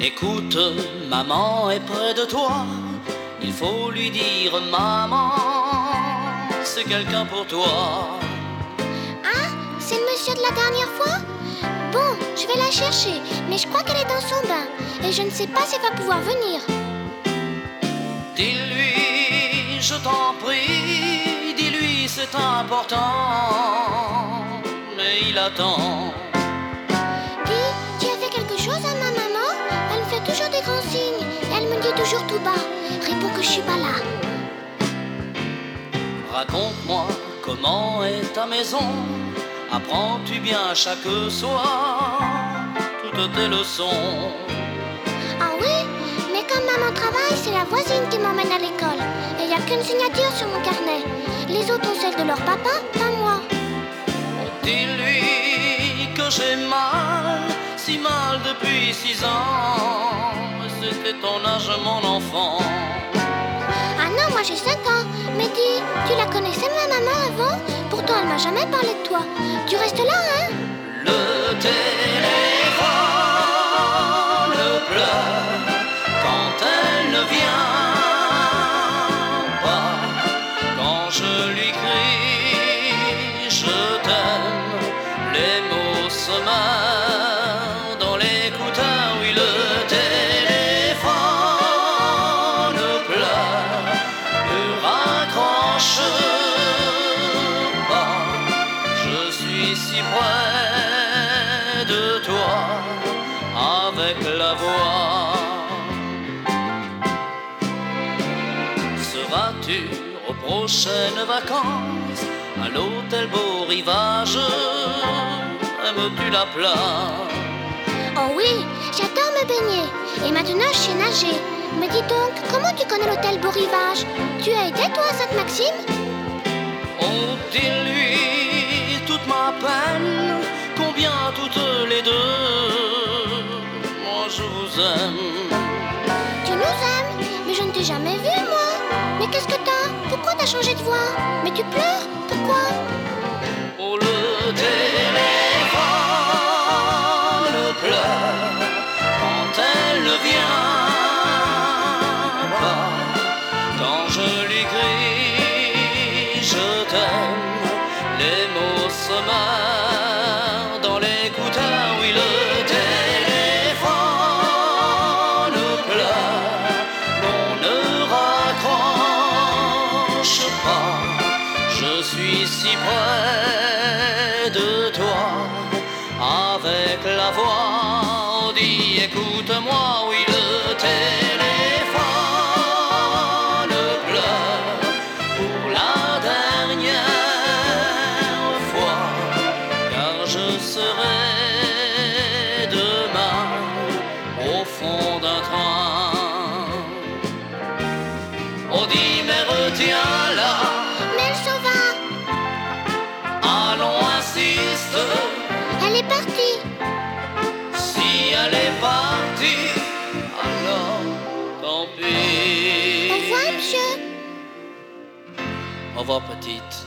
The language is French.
Écoute, maman est près de toi. Il faut lui dire, maman, c'est quelqu'un pour toi. Ah, c'est le monsieur de la dernière fois? Bon, je vais la chercher, mais je crois qu'elle est dans son bain. Et je ne sais pas si elle va pouvoir venir. Dis-lui, je t'en prie, dis-lui c'est important. Mais il attend. Dis, tu as fait quelque chose à ma maman? Elle me fait toujours des grands signes. Et elle me dit toujours tout bas, réponds que je suis pas là. Raconte-moi comment est ta maison. Apprends-tu bien chaque soir toutes tes leçons? Ah oui, mais comme maman travaille, c'est la voisine qui m'emmène à l'école. Et il n'y a qu'une signature sur mon carnet. Les autres ont celle de leur papa, pas moi. Dis-lui que j'ai mal, si mal depuis 6 ans. C'était ton âge, mon enfant. Ah non, moi j'ai 5 ans. Mais dis, tu la connaissais ma maman avant? Pourtant elle m'a jamais parlé de toi. Tu restes là, hein? Le téléphone pleure quand elle ne vient pas. Quand je lui crie je t'aime, les mots se meurent dans l'écouteur. Oui, le téléphone pleure, ne raccroche pas. Je suis si près de toi avec la voix. Seras-tu aux prochaines vacances à l'hôtel Beau Rivage? Aimes-tu la plage? Oh oui, j'adore me baigner. Et maintenant je sais nager. Mais dis donc, comment tu connais l'hôtel Beau Rivage? Tu as été toi à Sainte-Maxime? Oh, dis-lui toute ma peine, combien toutes les deux, moi je vous aime. Tu nous aimes? Mais je ne t'ai jamais vu moi. Mais qu'est-ce que t'as? Pourquoi t'as changé de voix? Mais tu pleures? Pourquoi? Oh, le téléphone pleure quand elle ne vient pas. Quand je lui crie je t'aime, les mots se meurent dans l'écouteur. Oui, le téléphone pleure, l'on ne raccroche pas. Je suis si près de toi avec la voix. On dit écoute-moi, oui, le téléphone pleure pour la dernière fois, car je serai demain au fond d'un train. On dit mais retiens-la, Mais elle s'en va. allons insiste. Elle est partie. Si elle est partie, alors tant pis. Au revoir, monsieur. Au revoir, petite.